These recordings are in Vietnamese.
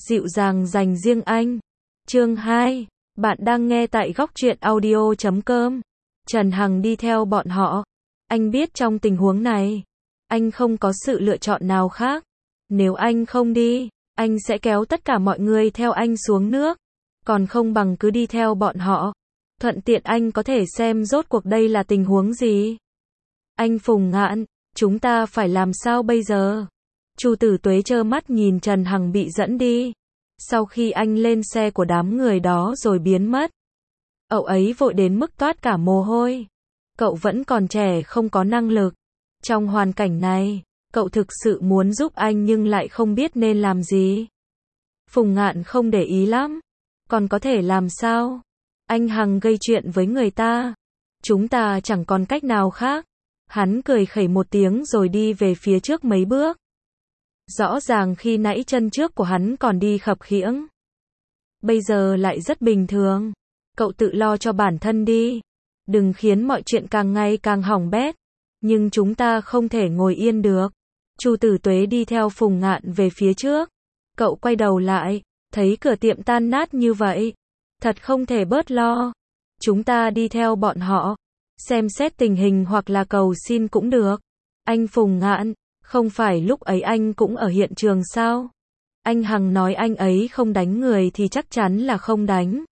dịu dàng dành riêng anh. Chương 2. Bạn đang nghe tại góc truyện audio.com. Trần Hằng đi theo bọn họ. Anh biết trong tình huống này, anh không có sự lựa chọn nào khác. Nếu anh không đi, anh sẽ kéo tất cả mọi người theo anh xuống nước. Còn không bằng cứ đi theo bọn họ. Thuận tiện anh có thể xem rốt cuộc đây là tình huống gì. Anh Phùng Ngạn, chúng ta phải làm sao bây giờ? Chu Tử Tuế trơ mắt nhìn Trần Hằng bị dẫn đi. Sau khi anh lên xe của đám người đó rồi biến mất, cậu ấy vội đến mức toát cả mồ hôi. Cậu vẫn còn trẻ không có năng lực. Trong hoàn cảnh này, cậu thực sự muốn giúp anh nhưng lại không biết nên làm gì. Phùng Ngạn không để ý lắm. Còn có thể làm sao? Anh Hằng gây chuyện với người ta. Chúng ta chẳng còn cách nào khác. Hắn cười khẩy một tiếng rồi đi về phía trước mấy bước. Rõ ràng khi nãy chân trước của hắn còn đi khập khiễng, bây giờ lại rất bình thường. Cậu tự lo cho bản thân đi. Đừng khiến mọi chuyện càng ngày càng hỏng bét. Nhưng chúng ta không thể ngồi yên được. Chu Tử Tuế đi theo Phùng Ngạn về phía trước. Cậu quay đầu lại, thấy cửa tiệm tan nát như vậy. Thật không thể bớt lo. Chúng ta đi theo bọn họ. Xem xét tình hình hoặc là cầu xin cũng được. Anh Phùng Ngạn, không phải lúc ấy anh cũng ở hiện trường sao? Anh Hằng nói anh ấy không đánh người thì chắc chắn là không đánh.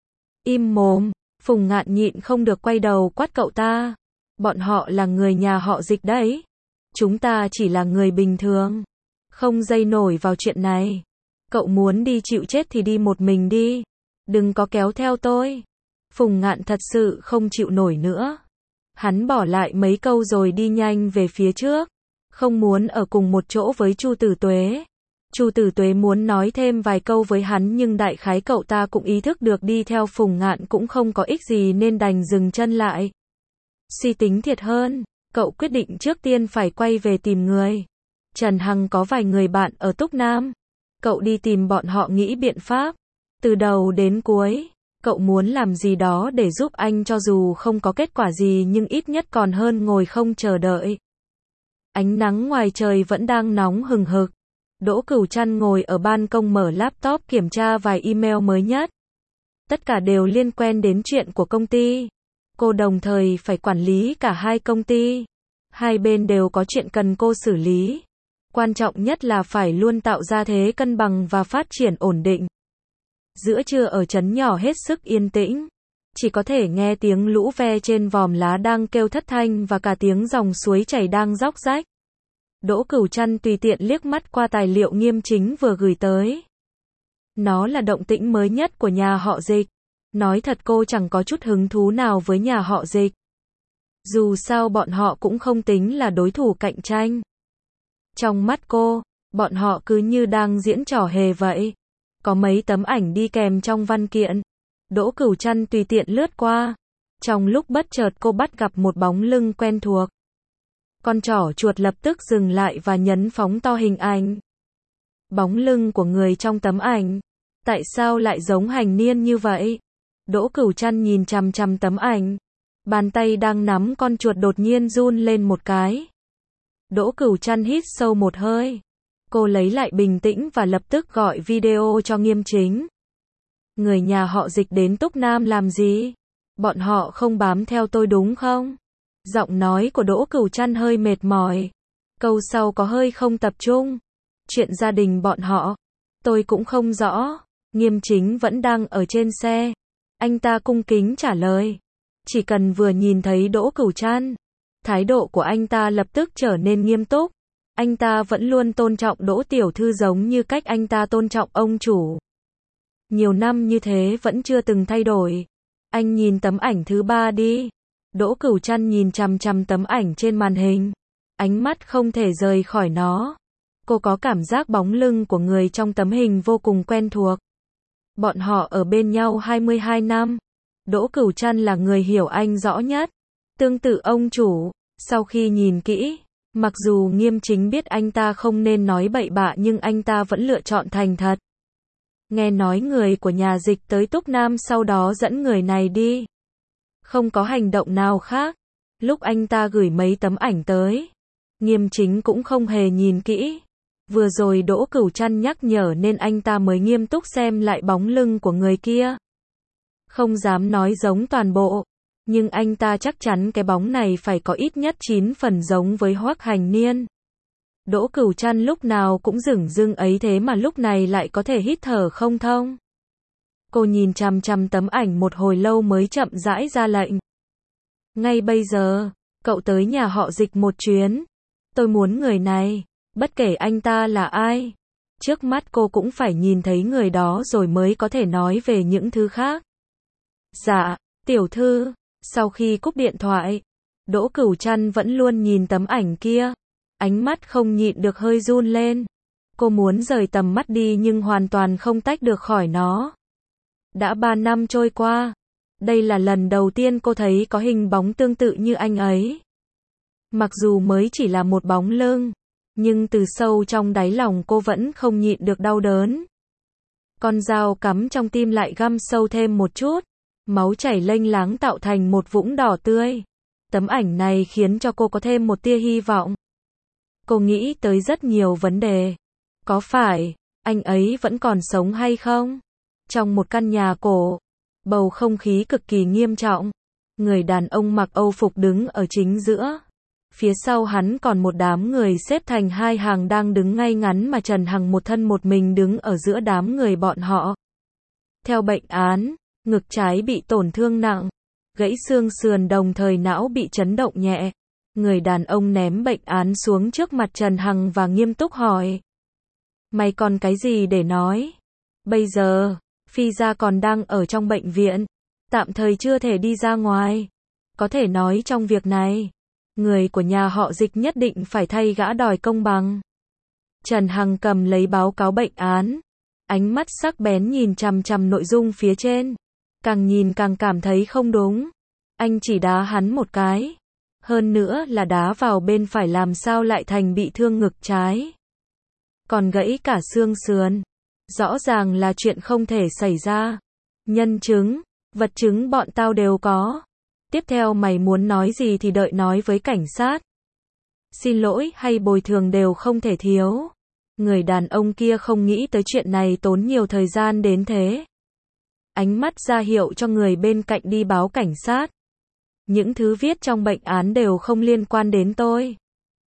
Im mồm. Phùng Ngạn nhịn không được quay đầu quát cậu ta. Bọn họ là người nhà họ Dịch đấy. Chúng ta chỉ là người bình thường. Không dây nổi vào chuyện này. Cậu muốn đi chịu chết thì đi một mình đi. Đừng có kéo theo tôi. Phùng Ngạn thật sự không chịu nổi nữa. Hắn bỏ lại mấy câu rồi đi nhanh về phía trước. Không muốn ở cùng một chỗ với Chu Tử Tuế. Chu Tử Tuế muốn nói thêm vài câu với hắn nhưng đại khái cậu ta cũng ý thức được đi theo Phùng Ngạn cũng không có ích gì nên đành dừng chân lại. Suy tính thiệt hơn, cậu quyết định trước tiên phải quay về tìm người. Trần Hằng có vài người bạn ở Túc Nam. Cậu đi tìm bọn họ nghĩ biện pháp. Từ đầu đến cuối, cậu muốn làm gì đó để giúp anh cho dù không có kết quả gì nhưng ít nhất còn hơn ngồi không chờ đợi. Ánh nắng ngoài trời vẫn đang nóng hừng hực. Đỗ Cửu Trăn ngồi ở ban công mở laptop kiểm tra vài email mới nhất. Tất cả đều liên quan đến chuyện của công ty. Cô đồng thời phải quản lý cả hai công ty. Hai bên đều có chuyện cần cô xử lý. Quan trọng nhất là phải luôn tạo ra thế cân bằng và phát triển ổn định. Giữa trưa ở trấn nhỏ hết sức yên tĩnh. Chỉ có thể nghe tiếng lũ ve trên vòm lá đang kêu thất thanh và cả tiếng dòng suối chảy đang róc rách. Đỗ Cửu Trăn tùy tiện liếc mắt qua tài liệu Nghiêm Chính vừa gửi tới. Nó là động tĩnh mới nhất của nhà họ Dịch. Nói thật cô chẳng có chút hứng thú nào với nhà họ Dịch. Dù sao bọn họ cũng không tính là đối thủ cạnh tranh. Trong mắt cô, bọn họ cứ như đang diễn trò hề vậy. Có mấy tấm ảnh đi kèm trong văn kiện. Đỗ Cửu Trăn tùy tiện lướt qua. Trong lúc bất chợt cô bắt gặp một bóng lưng quen thuộc. Con trỏ chuột lập tức dừng lại và nhấn phóng to hình ảnh. Bóng lưng của người trong tấm ảnh. Tại sao lại giống Hành Niên như vậy? Đỗ Cửu Trăn nhìn chằm chằm tấm ảnh. Bàn tay đang nắm con chuột đột nhiên run lên một cái. Đỗ Cửu Trăn hít sâu một hơi. Cô lấy lại bình tĩnh và lập tức gọi video cho Nghiêm Chính. Người nhà họ Dịch đến Túc Nam làm gì? Bọn họ không bám theo tôi đúng không? Giọng nói của Đỗ Cửu Trăn hơi mệt mỏi. Câu sau có hơi không tập trung. Chuyện gia đình bọn họ, tôi cũng không rõ. Nghiêm Chính vẫn đang ở trên xe. Anh ta cung kính trả lời. Chỉ cần vừa nhìn thấy Đỗ Cửu Trăn, thái độ của anh ta lập tức trở nên nghiêm túc. Anh ta vẫn luôn tôn trọng Đỗ tiểu thư giống như cách anh ta tôn trọng ông chủ. Nhiều năm như thế vẫn chưa từng thay đổi. Anh nhìn tấm ảnh thứ 3 đi. Đỗ Cửu Trăn nhìn chằm chằm tấm ảnh trên màn hình. Ánh mắt không thể rời khỏi nó. Cô có cảm giác bóng lưng của người trong tấm hình vô cùng quen thuộc. Bọn họ ở bên nhau 22 năm. Đỗ Cửu Trăn là người hiểu anh rõ nhất. Tương tự ông chủ, sau khi nhìn kỹ, mặc dù Nghiêm Chính biết anh ta không nên nói bậy bạ nhưng anh ta vẫn lựa chọn thành thật. Nghe nói người của nhà Dịch tới Túc Nam sau đó dẫn người này đi. Không có hành động nào khác. Lúc anh ta gửi mấy tấm ảnh tới, Nghiêm Chính cũng không hề nhìn kỹ. Vừa rồi Đỗ Cửu Trăn nhắc nhở nên anh ta mới nghiêm túc xem lại bóng lưng của người kia. Không dám nói giống toàn bộ, nhưng anh ta chắc chắn cái bóng này phải có ít nhất 9 phần giống với Hoắc Hành Niên. Đỗ Cửu Trăn lúc nào cũng dửng dưng ấy thế mà lúc này lại có thể hít thở không thông. Cô nhìn chằm chằm tấm ảnh một hồi lâu mới chậm rãi ra lệnh. Ngay bây giờ, cậu tới nhà họ Dịch một chuyến. Tôi muốn người này, bất kể anh ta là ai. Trước mắt cô cũng phải nhìn thấy người đó rồi mới có thể nói về những thứ khác. Dạ, tiểu thư. Sau khi cúp điện thoại, Đỗ Cửu Trăn vẫn luôn nhìn tấm ảnh kia. Ánh mắt không nhịn được hơi run lên. Cô muốn rời tầm mắt đi nhưng hoàn toàn không tách được khỏi nó. Đã 3 năm trôi qua. Đây là lần đầu tiên cô thấy có hình bóng tương tự như anh ấy. Mặc dù mới chỉ là một bóng lưng, nhưng từ sâu trong đáy lòng cô vẫn không nhịn được đau đớn. Con dao cắm trong tim lại găm sâu thêm một chút. Máu chảy lênh láng tạo thành một vũng đỏ tươi. Tấm ảnh này khiến cho cô có thêm một tia hy vọng. Cô nghĩ tới rất nhiều vấn đề. Có phải anh ấy vẫn còn sống hay không? Trong một căn nhà cổ, bầu không khí cực kỳ nghiêm trọng. Người đàn ông mặc Âu phục đứng ở chính giữa. Phía sau hắn còn một đám người xếp thành hai hàng đang đứng ngay ngắn mà Trần Hằng một thân một mình đứng ở giữa đám người bọn họ. Theo bệnh án, ngực trái bị tổn thương nặng, gãy xương sườn đồng thời não bị chấn động nhẹ. Người đàn ông ném bệnh án xuống trước mặt Trần Hằng và nghiêm túc hỏi. Mày còn cái gì để nói? Bây giờ, Phi gia còn đang ở trong bệnh viện, tạm thời chưa thể đi ra ngoài. Có thể nói trong việc này, người của nhà họ Dịch nhất định phải thay gã đòi công bằng. Trần Hằng cầm lấy báo cáo bệnh án, ánh mắt sắc bén nhìn chằm chằm nội dung phía trên. Càng nhìn càng cảm thấy không đúng. Anh chỉ đá hắn một cái. Hơn nữa là đá vào bên phải làm sao lại thành bị thương ngực trái. Còn gãy cả xương sườn. Rõ ràng là chuyện không thể xảy ra. Nhân chứng, vật chứng bọn tao đều có. Tiếp theo mày muốn nói gì thì đợi nói với cảnh sát. Xin lỗi hay bồi thường đều không thể thiếu. Người đàn ông kia không nghĩ tới chuyện này tốn nhiều thời gian đến thế. Ánh mắt ra hiệu cho người bên cạnh đi báo cảnh sát. Những thứ viết trong bệnh án đều không liên quan đến tôi.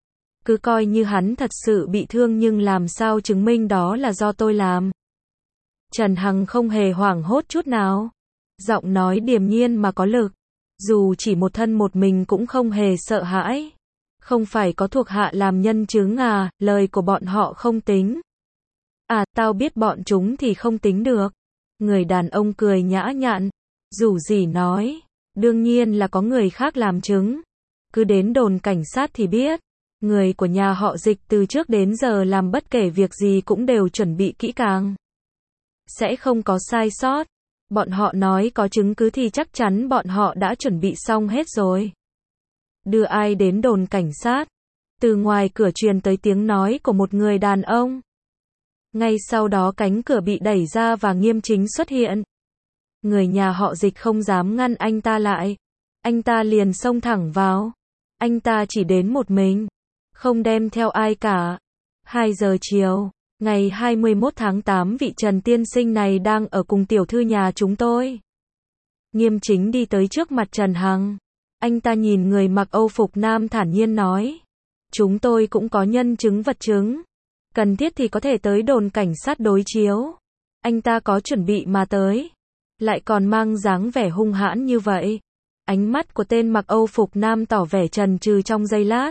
Cứ coi như hắn thật sự bị thương nhưng làm sao chứng minh đó là do tôi làm. Trần Hằng không hề hoảng hốt chút nào. Giọng nói điềm nhiên mà có lực. Dù chỉ một thân một mình cũng không hề sợ hãi. Không phải có thuộc hạ làm nhân chứng à, lời của bọn họ không tính. À, tao biết bọn chúng thì không tính được. Người đàn ông cười nhã nhặn. Dù gì nói, đương nhiên là có người khác làm chứng. Cứ đến đồn cảnh sát thì biết. Người của nhà họ Dịch từ trước đến giờ làm bất kể việc gì cũng đều chuẩn bị kỹ càng. Sẽ không có sai sót. Bọn họ nói có chứng cứ thì chắc chắn bọn họ đã chuẩn bị xong hết rồi. Đưa ai đến đồn cảnh sát? Từ ngoài cửa truyền tới tiếng nói của một người đàn ông. Ngay sau đó cánh cửa bị đẩy ra và Nghiêm Chính xuất hiện. Người nhà họ Dịch không dám ngăn anh ta lại. Anh ta liền xông thẳng vào. Anh ta chỉ đến một mình. Không đem theo ai cả. 2 giờ chiều, ngày 21 tháng 8 vị Trần tiên sinh này đang ở cùng tiểu thư nhà chúng tôi. Nghiêm Chính đi tới trước mặt Trần Hằng. Anh ta nhìn người mặc Âu phục nam thản nhiên nói. Chúng tôi cũng có nhân chứng vật chứng. Cần thiết thì có thể tới đồn cảnh sát đối chiếu. Anh ta có chuẩn bị mà tới. Lại còn mang dáng vẻ hung hãn như vậy. Ánh mắt của tên mặc Âu phục nam tỏ vẻ chần chừ trong giây lát.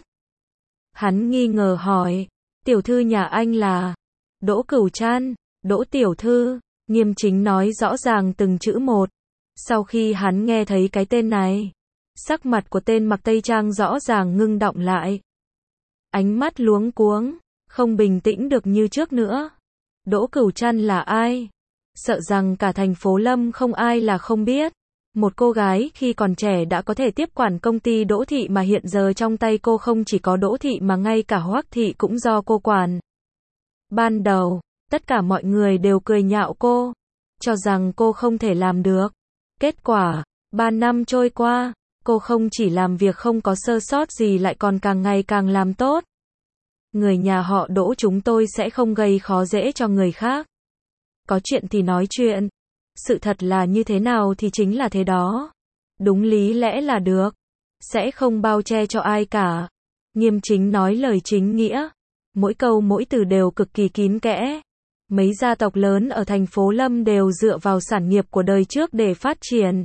Hắn nghi ngờ hỏi. Tiểu thư nhà anh là Đỗ Cửu Trăn. Đỗ tiểu thư. Nghiêm Chính nói rõ ràng từng chữ một. Sau khi hắn nghe thấy cái tên này, sắc mặt của tên mặc tây trang rõ ràng ngưng đọng lại. Ánh mắt luống cuống, không bình tĩnh được như trước nữa. Đỗ Cửu Trăn là ai? Sợ rằng cả thành phố Lâm không ai là không biết. Một cô gái khi còn trẻ đã có thể tiếp quản công ty Đỗ Thị mà hiện giờ trong tay cô không chỉ có Đỗ Thị mà ngay cả Hoắc Thị cũng do cô quản. Ban đầu, tất cả mọi người đều cười nhạo cô, cho rằng cô không thể làm được. Kết quả, 3 năm trôi qua, cô không chỉ làm việc không có sơ sót gì lại còn càng ngày càng làm tốt. Người nhà họ Đỗ chúng tôi sẽ không gây khó dễ cho người khác. Có chuyện thì nói chuyện. Sự thật là như thế nào thì chính là thế đó. Đúng lý lẽ là được. Sẽ không bao che cho ai cả. Nghiêm Chính nói lời chính nghĩa. Mỗi câu mỗi từ đều cực kỳ kín kẽ. Mấy gia tộc lớn ở thành phố Lâm đều dựa vào sản nghiệp của đời trước để phát triển.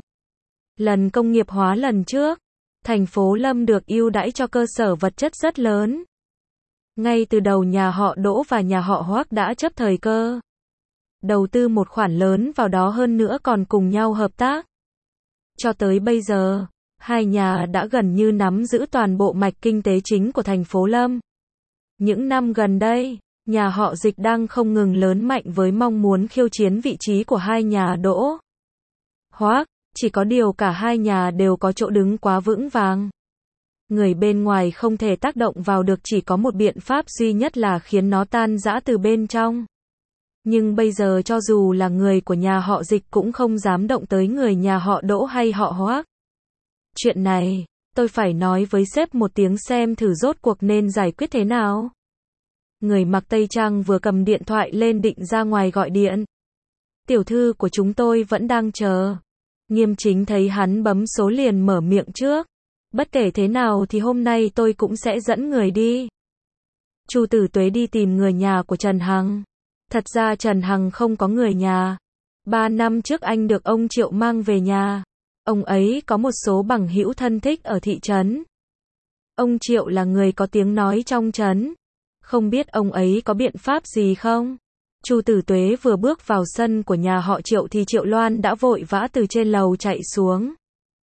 Lần công nghiệp hóa lần trước, thành phố Lâm được ưu đãi cho cơ sở vật chất rất lớn. Ngay từ đầu nhà họ Đỗ và nhà họ Hoắc đã chấp thời cơ. Đầu tư một khoản lớn vào đó, hơn nữa còn cùng nhau hợp tác. Cho tới bây giờ, hai nhà đã gần như nắm giữ toàn bộ mạch kinh tế chính của thành phố Lâm. Những năm gần đây, nhà họ Dịch đang không ngừng lớn mạnh với mong muốn khiêu chiến vị trí của hai nhà Đỗ, Hoắc, chỉ có điều cả hai nhà đều có chỗ đứng quá vững vàng. Người bên ngoài không thể tác động vào được, chỉ có một biện pháp duy nhất là khiến nó tan rã từ bên trong. Nhưng bây giờ cho dù là người của nhà họ Dịch cũng không dám động tới người nhà họ Đỗ hay họ Hoắc. Chuyện này, tôi phải nói với sếp một tiếng xem thử rốt cuộc nên giải quyết thế nào. Người mặc tây trang vừa cầm điện thoại lên định ra ngoài gọi điện. Tiểu thư của chúng tôi vẫn đang chờ. Nghiêm Chính thấy hắn bấm số liền mở miệng trước. Bất kể thế nào thì hôm nay tôi cũng sẽ dẫn người đi. Chu Tử Tuế đi tìm người nhà của Trần Hằng. Thật ra Trần Hằng không có người nhà. 3 năm trước anh được ông Triệu mang về nhà. Ông ấy có một số bằng hữu thân thích ở thị trấn. Ông Triệu là người có tiếng nói trong trấn. Không biết ông ấy có biện pháp gì không? Chu Tử Tuế vừa bước vào sân của nhà họ Triệu thì Triệu Loan đã vội vã từ trên lầu chạy xuống.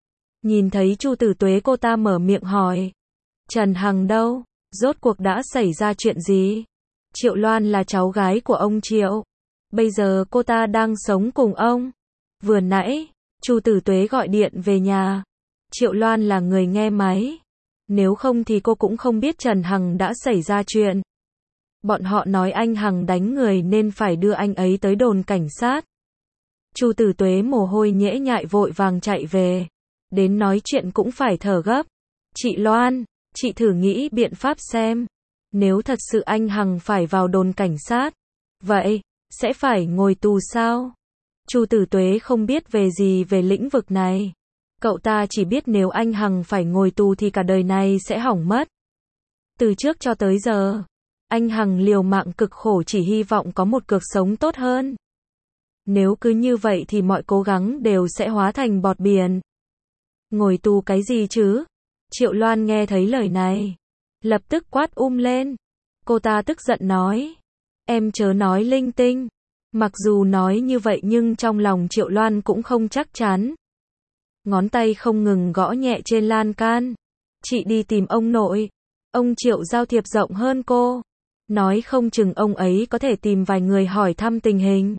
Nhìn thấy Chu Tử Tuế, cô ta mở miệng hỏi. Trần Hằng đâu? Rốt cuộc đã xảy ra chuyện gì? Triệu Loan là cháu gái của ông Triệu. Bây giờ cô ta đang sống cùng ông. Vừa nãy, Chu Tử Tuế gọi điện về nhà. Triệu Loan là người nghe máy. Nếu không thì cô cũng không biết Trần Hằng đã xảy ra chuyện. Bọn họ nói anh Hằng đánh người nên phải đưa anh ấy tới đồn cảnh sát. Chu Tử Tuế mồ hôi nhễ nhại vội vàng chạy về. Đến nói chuyện cũng phải thở gấp. Chị Loan, chị thử nghĩ biện pháp xem. Nếu thật sự anh Hằng phải vào đồn cảnh sát, vậy, sẽ phải ngồi tù sao? Chu Tử Tuế không biết về lĩnh vực này. Cậu ta chỉ biết nếu anh Hằng phải ngồi tù thì cả đời này sẽ hỏng mất. Từ trước cho tới giờ, anh Hằng liều mạng cực khổ chỉ hy vọng có một cuộc sống tốt hơn. Nếu cứ như vậy thì mọi cố gắng đều sẽ hóa thành bọt biển. Ngồi tù cái gì chứ? Triệu Loan nghe thấy lời này, lập tức quát lên. Cô ta tức giận nói. Em chớ nói linh tinh. Mặc dù nói như vậy nhưng trong lòng Triệu Loan cũng không chắc chắn. Ngón tay không ngừng gõ nhẹ trên lan can. Chị đi tìm ông nội. Ông Triệu giao thiệp rộng hơn cô. Nói không chừng ông ấy có thể tìm vài người hỏi thăm tình hình.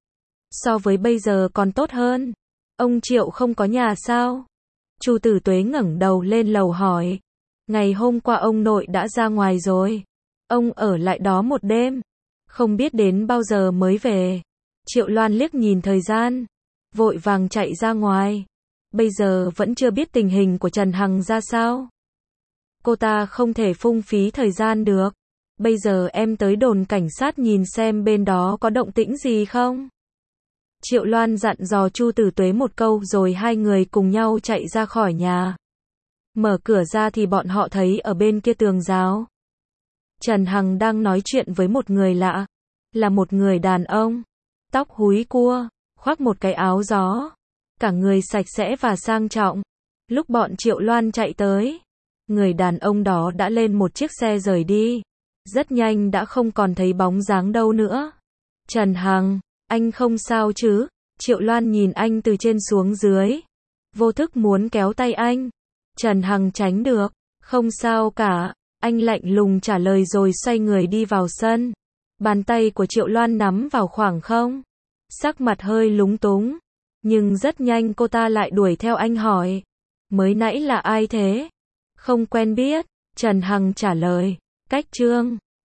So với bây giờ còn tốt hơn. Ông Triệu không có nhà sao? Chu Tử Tuế ngẩng đầu lên lầu hỏi. Ngày hôm qua ông nội đã ra ngoài rồi. Ông ở lại đó một đêm. Không biết đến bao giờ mới về. Triệu Loan liếc nhìn thời gian. Vội vàng chạy ra ngoài. Bây giờ vẫn chưa biết tình hình của Trần Hằng ra sao. Cô ta không thể phung phí thời gian được. Bây giờ em tới đồn cảnh sát nhìn xem bên đó có động tĩnh gì không. Triệu Loan dặn dò Chu Tử Tuế một câu rồi hai người cùng nhau chạy ra khỏi nhà. Mở cửa ra thì bọn họ thấy ở bên kia tường rào, Trần Hằng đang nói chuyện với một người lạ. Là một người đàn ông. Tóc húi cua, khoác một cái áo gió. Cả người sạch sẽ và sang trọng. Lúc bọn Triệu Loan chạy tới, người đàn ông đó đã lên một chiếc xe rời đi. Rất nhanh đã không còn thấy bóng dáng đâu nữa. Trần Hằng, anh không sao chứ? Triệu Loan nhìn anh từ trên xuống dưới. Vô thức muốn kéo tay anh. Trần Hằng tránh được. Không sao cả. Anh lạnh lùng trả lời rồi xoay người đi vào sân. Bàn tay của Triệu Loan nắm vào khoảng không. Sắc mặt hơi lúng túng. Nhưng rất nhanh cô ta lại đuổi theo anh hỏi. Mới nãy là ai thế? Không quen biết. Trần Hằng trả lời. Cách Trương.